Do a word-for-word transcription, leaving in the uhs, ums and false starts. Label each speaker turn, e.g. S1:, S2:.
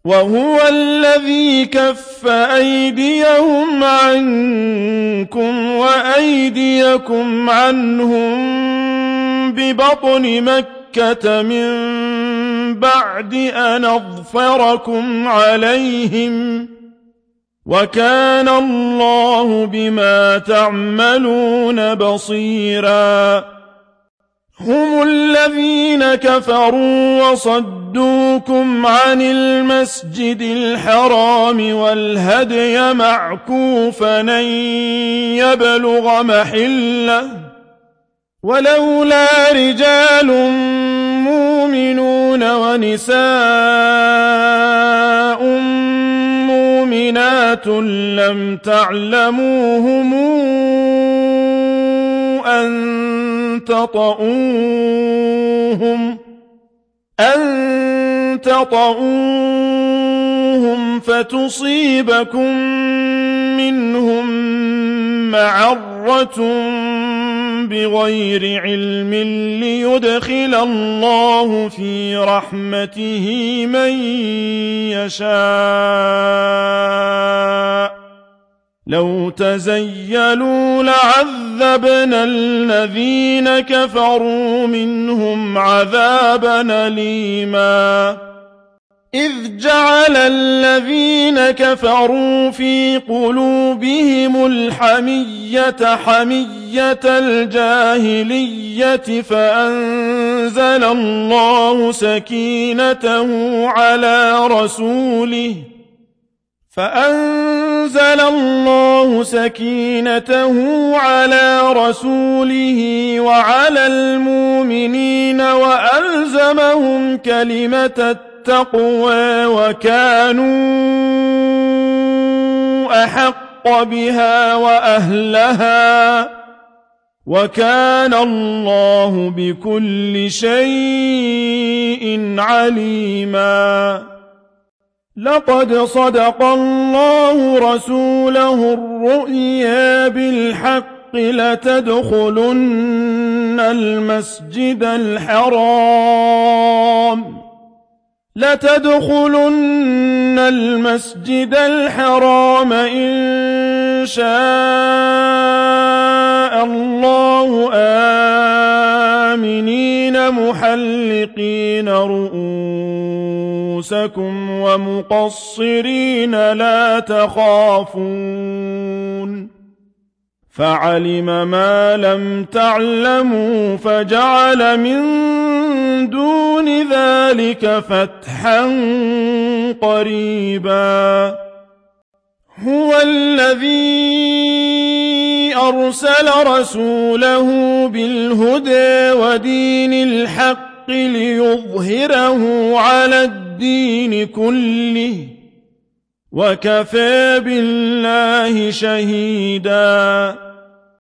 S1: وهو الذي كف أيديهم عنكم وأيديكم عنهم ببطن مكة من بعد أن أظفركم عليهم وكان الله بما تعملون بصيرا هم الذين كفروا وصدوكم عن المسجد الحرام والهدي معكوفا أن يبلغ محله ولولا رجال مؤمنون ونساء مؤمنات لم تعلموهم أن تطؤوهم أن تطؤوهم فتصيبكم منهم معرة بغير علم ليدخل الله في رحمته من يشاء لو تزيلوا لعذبنا الذين كفروا منهم عذابا أليما إذ جعل الذين كفروا في قلوبهم الحمية حمية الجاهلية فأنزل الله سكينته على رسوله فأنزل الله سكينته على رسوله وعلى المؤمنين وألزمهم كلمة التقوى وكانوا أحق بها وأهلها وكان الله بكل شيء عليما لقد صدق الله رسوله الرؤيا بالحق لتدخلن المسجد الحرام لتدخلن المسجد الحرام إن شاء الله آمنين محلقين رؤوسكم ومقصرين لا تخافون فعلم ما لم تعلموا فجعل من دون ذلك فتحا قريبا هو الذي أرسل رسوله بالهدى ودين الحق ليظهره على الدين كله وكفى بالله شهيدا